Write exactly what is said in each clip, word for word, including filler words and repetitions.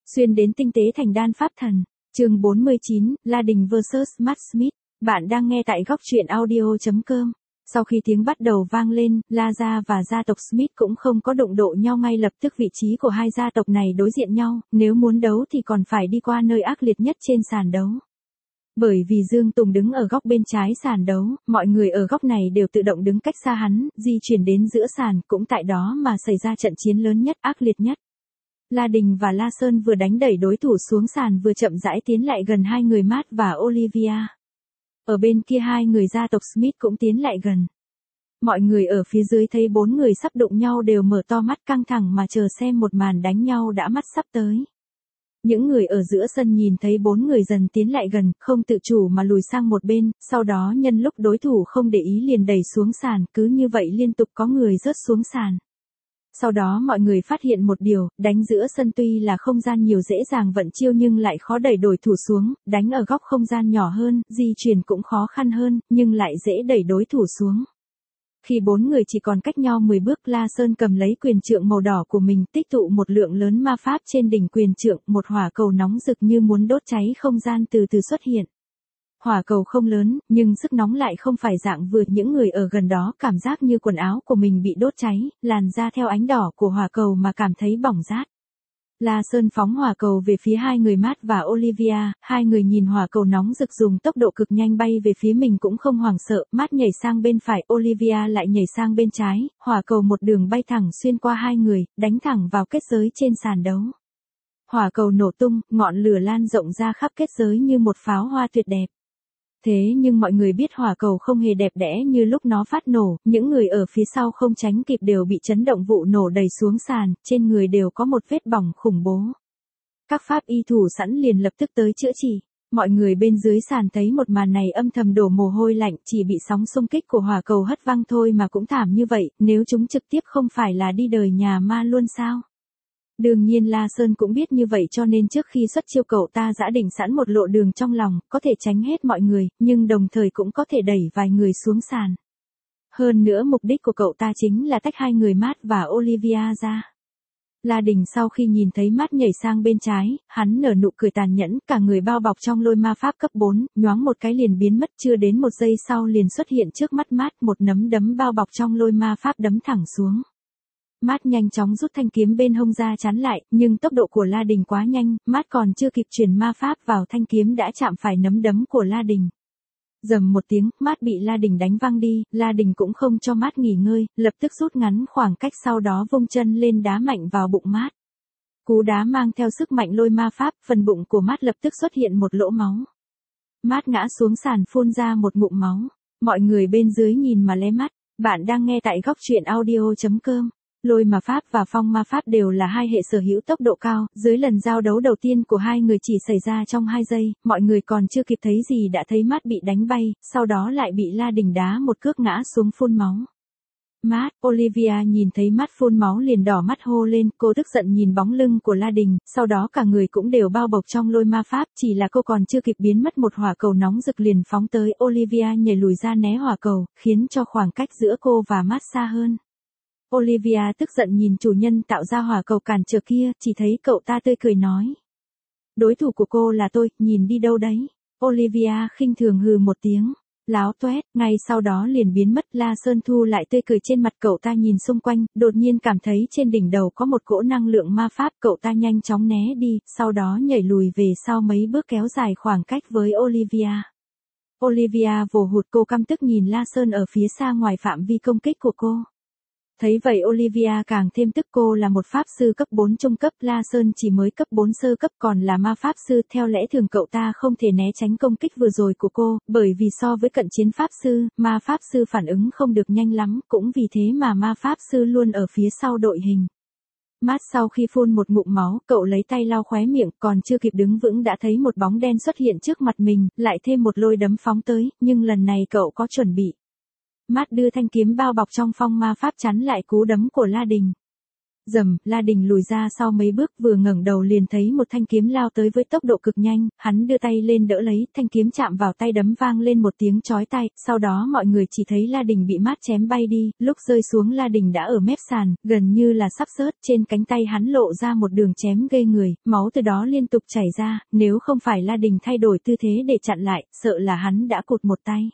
Xuyên đến tinh tế thành đan pháp thần. Chương bốn mươi chín, La Đình versus Matt Smith. Bạn đang nghe tại góc truyện audio.com. Sau khi tiếng bắt đầu vang lên, La gia và gia tộc Smith cũng không có đụng độ nhau ngay lập tức, vị trí của hai gia tộc này đối diện nhau, nếu muốn đấu thì còn phải đi qua nơi ác liệt nhất trên sàn đấu. Bởi vì Dương Tùng đứng ở góc bên trái sàn đấu, mọi người ở góc này đều tự động đứng cách xa hắn, di chuyển đến giữa sàn, cũng tại đó mà xảy ra trận chiến lớn nhất, ác liệt nhất. La Đình và La Sơn vừa đánh đẩy đối thủ xuống sàn vừa chậm rãi tiến lại gần hai người Matt và Olivia. Ở bên kia hai người gia tộc Smith cũng tiến lại gần. Mọi người ở phía dưới thấy bốn người sắp đụng nhau đều mở to mắt căng thẳng mà chờ xem một màn đánh nhau đã mắt sắp tới. Những người ở giữa sân nhìn thấy bốn người dần tiến lại gần, không tự chủ mà lùi sang một bên, sau đó nhân lúc đối thủ không để ý liền đẩy xuống sàn, cứ như vậy liên tục có người rớt xuống sàn. Sau đó mọi người phát hiện một điều, đánh giữa sân tuy là không gian nhiều dễ dàng vận chiêu nhưng lại khó đẩy đối thủ xuống, đánh ở góc không gian nhỏ hơn, di chuyển cũng khó khăn hơn, nhưng lại dễ đẩy đối thủ xuống. Khi bốn người chỉ còn cách nhau mười bước, La Sơn cầm lấy quyền trượng màu đỏ của mình, tích tụ một lượng lớn ma pháp trên đỉnh quyền trượng, một hỏa cầu nóng rực như muốn đốt cháy không gian từ từ xuất hiện. Hỏa cầu không lớn, nhưng sức nóng lại không phải dạng vừa, những người ở gần đó cảm giác như quần áo của mình bị đốt cháy, làn da theo ánh đỏ của hỏa cầu mà cảm thấy bỏng rát. La Sơn phóng hỏa cầu về phía hai người Matt và Olivia, hai người nhìn hỏa cầu nóng rực dùng tốc độ cực nhanh bay về phía mình cũng không hoảng sợ, Matt nhảy sang bên phải, Olivia lại nhảy sang bên trái, hỏa cầu một đường bay thẳng xuyên qua hai người, đánh thẳng vào kết giới trên sàn đấu. Hỏa cầu nổ tung, ngọn lửa lan rộng ra khắp kết giới như một pháo hoa tuyệt đẹp. Thế nhưng mọi người biết hỏa cầu không hề đẹp đẽ như lúc nó phát nổ, những người ở phía sau không tránh kịp đều bị chấn động vụ nổ đẩy xuống sàn, trên người đều có một vết bỏng khủng bố. Các pháp y thủ sẵn liền lập tức tới chữa trị. Mọi người bên dưới sàn thấy một màn này âm thầm đổ mồ hôi lạnh, chỉ bị sóng xung kích của hỏa cầu hất văng thôi mà cũng thảm như vậy, nếu chúng trực tiếp không phải là đi đời nhà ma luôn sao? Đương nhiên La Sơn cũng biết như vậy cho nên trước khi xuất chiêu cậu ta đã định sẵn một lộ đường trong lòng, có thể tránh hết mọi người, nhưng đồng thời cũng có thể đẩy vài người xuống sàn. Hơn nữa mục đích của cậu ta chính là tách hai người Matt và Olivia ra. La Đình sau khi nhìn thấy Matt nhảy sang bên trái, hắn nở nụ cười tàn nhẫn, cả người bao bọc trong lôi ma pháp cấp bốn, nhoáng một cái liền biến mất, chưa đến một giây sau liền xuất hiện trước mắt Matt, một nắm đấm bao bọc trong lôi ma pháp đấm thẳng xuống. Matt nhanh chóng rút thanh kiếm bên hông ra chắn lại, nhưng tốc độ của La Đình quá nhanh, Matt còn chưa kịp truyền ma pháp vào thanh kiếm đã chạm phải nắm đấm của La Đình. Rầm một tiếng, Matt bị La Đình đánh văng đi, La Đình cũng không cho Matt nghỉ ngơi, lập tức rút ngắn khoảng cách sau đó vung chân lên đá mạnh vào bụng Matt. Cú đá mang theo sức mạnh lôi ma pháp, phần bụng của Matt lập tức xuất hiện một lỗ máu. Matt ngã xuống sàn phun ra một ngụm máu. Mọi người bên dưới nhìn mà lé mắt. Bạn đang nghe tại góc truyện audio.com. Lôi ma pháp và phong ma pháp đều là hai hệ sở hữu tốc độ cao, dưới lần giao đấu đầu tiên của hai người chỉ xảy ra trong hai giây, mọi người còn chưa kịp thấy gì đã thấy Matt bị đánh bay, sau đó lại bị La Đình đá một cước ngã xuống phun máu. Matt, Olivia nhìn thấy Matt phun máu liền đỏ mắt hô lên, cô tức giận nhìn bóng lưng của La Đình, sau đó cả người cũng đều bao bọc trong lôi ma pháp, chỉ là cô còn chưa kịp biến mất một hỏa cầu nóng rực liền phóng tới, Olivia nhảy lùi ra né hỏa cầu, khiến cho khoảng cách giữa cô và Matt xa hơn. Olivia tức giận nhìn chủ nhân tạo ra hỏa cầu cản trở kia, chỉ thấy cậu ta tươi cười nói. Đối thủ của cô là tôi, nhìn đi đâu đấy. Olivia khinh thường hừ một tiếng. Láo toét, ngay sau đó liền biến mất. La Sơn thu lại tươi cười trên mặt cậu ta nhìn xung quanh, đột nhiên cảm thấy trên đỉnh đầu có một cỗ năng lượng ma pháp, cậu ta nhanh chóng né đi, sau đó nhảy lùi về sau mấy bước kéo dài khoảng cách với Olivia. Olivia vồ hụt, cô căm tức nhìn La Sơn ở phía xa ngoài phạm vi công kích của cô. Thấy vậy Olivia càng thêm tức, cô là một pháp sư cấp bốn trung cấp, La Sơn chỉ mới cấp bốn sơ cấp còn là ma pháp sư, theo lẽ thường cậu ta không thể né tránh công kích vừa rồi của cô, bởi vì so với cận chiến pháp sư, ma pháp sư phản ứng không được nhanh lắm, cũng vì thế mà ma pháp sư luôn ở phía sau đội hình. Matt sau khi phun một ngụm máu, cậu lấy tay lau khóe miệng, còn chưa kịp đứng vững đã thấy một bóng đen xuất hiện trước mặt mình, lại thêm một lôi đấm phóng tới, nhưng lần này cậu có chuẩn bị. Matt đưa thanh kiếm bao bọc trong phong ma pháp chắn lại cú đấm của La Đình. Rầm, La Đình lùi ra sau mấy bước, vừa ngẩng đầu liền thấy một thanh kiếm lao tới với tốc độ cực nhanh, hắn đưa tay lên đỡ lấy, thanh kiếm chạm vào tay đấm vang lên một tiếng chói tai, sau đó mọi người chỉ thấy La Đình bị mát chém bay đi, lúc rơi xuống La Đình đã ở mép sàn, gần như là sắp rớt, trên cánh tay hắn lộ ra một đường chém ghê người, máu từ đó liên tục chảy ra, nếu không phải La Đình thay đổi tư thế để chặn lại, sợ là hắn đã cụt một tay.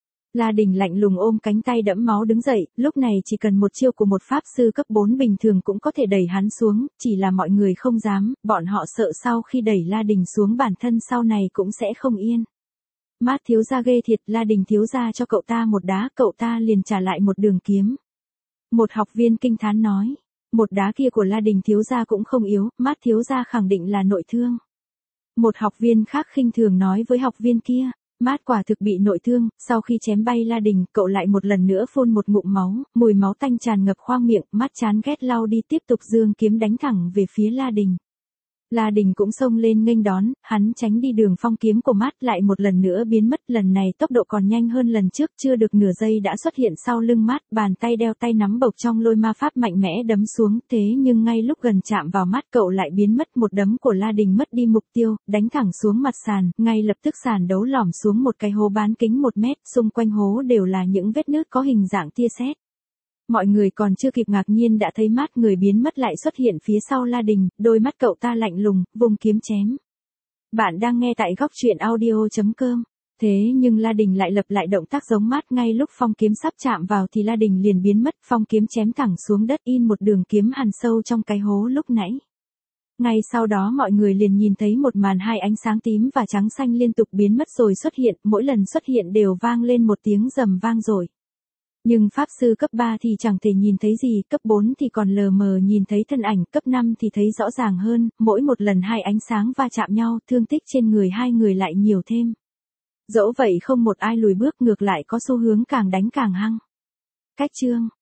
La Đình lạnh lùng ôm cánh tay đẫm máu đứng dậy, lúc này chỉ cần một chiêu của một pháp sư cấp bốn bình thường cũng có thể đẩy hắn xuống, chỉ là mọi người không dám, bọn họ sợ sau khi đẩy La Đình xuống bản thân sau này cũng sẽ không yên. Mát thiếu gia ghê thiệt, La Đình thiếu gia cho cậu ta một đá, cậu ta liền trả lại một đường kiếm. Một học viên kinh thán nói, một đá kia của La Đình thiếu gia cũng không yếu, Mát thiếu gia khẳng định là nội thương. Một học viên khác khinh thường nói với học viên kia. Mát quả thực bị nội thương, sau khi chém bay La Đình, cậu lại một lần nữa phun một ngụm máu, mùi máu tanh tràn ngập khoang miệng, Mát chán ghét lau đi tiếp tục giương kiếm đánh thẳng về phía La Đình. La Đình cũng xông lên nghênh đón, hắn tránh đi đường phong kiếm của Mát lại một lần nữa biến mất, lần này tốc độ còn nhanh hơn lần trước, chưa được nửa giây đã xuất hiện sau lưng Mát, bàn tay đeo tay nắm bộc trong lôi ma pháp mạnh mẽ đấm xuống, thế nhưng ngay lúc gần chạm vào Mát cậu lại biến mất, một đấm của La Đình mất đi mục tiêu, đánh thẳng xuống mặt sàn, ngay lập tức sàn đấu lỏm xuống một cái hố bán kính một mét, xung quanh hố đều là những vết nứt có hình dạng tia sét. Mọi người còn chưa kịp ngạc nhiên đã thấy Mát người biến mất lại xuất hiện phía sau La Đình, đôi mắt cậu ta lạnh lùng, vùng kiếm chém. Bạn đang nghe tại góc truyện audio chấm com. Thế nhưng La Đình lại lặp lại động tác giống Mát, ngay lúc phong kiếm sắp chạm vào thì La Đình liền biến mất, phong kiếm chém thẳng xuống đất in một đường kiếm hằn sâu trong cái hố lúc nãy. Ngay sau đó mọi người liền nhìn thấy một màn hai ánh sáng tím và trắng xanh liên tục biến mất rồi xuất hiện, mỗi lần xuất hiện đều vang lên một tiếng rầm vang rồi. Nhưng pháp sư cấp ba thì chẳng thể nhìn thấy gì, cấp bốn thì còn lờ mờ nhìn thấy thân ảnh, cấp năm thì thấy rõ ràng hơn, mỗi một lần hai ánh sáng va chạm nhau, thương tích trên người hai người lại nhiều thêm. Dẫu vậy không một ai lùi bước, ngược lại có xu hướng càng đánh càng hăng. Cách chương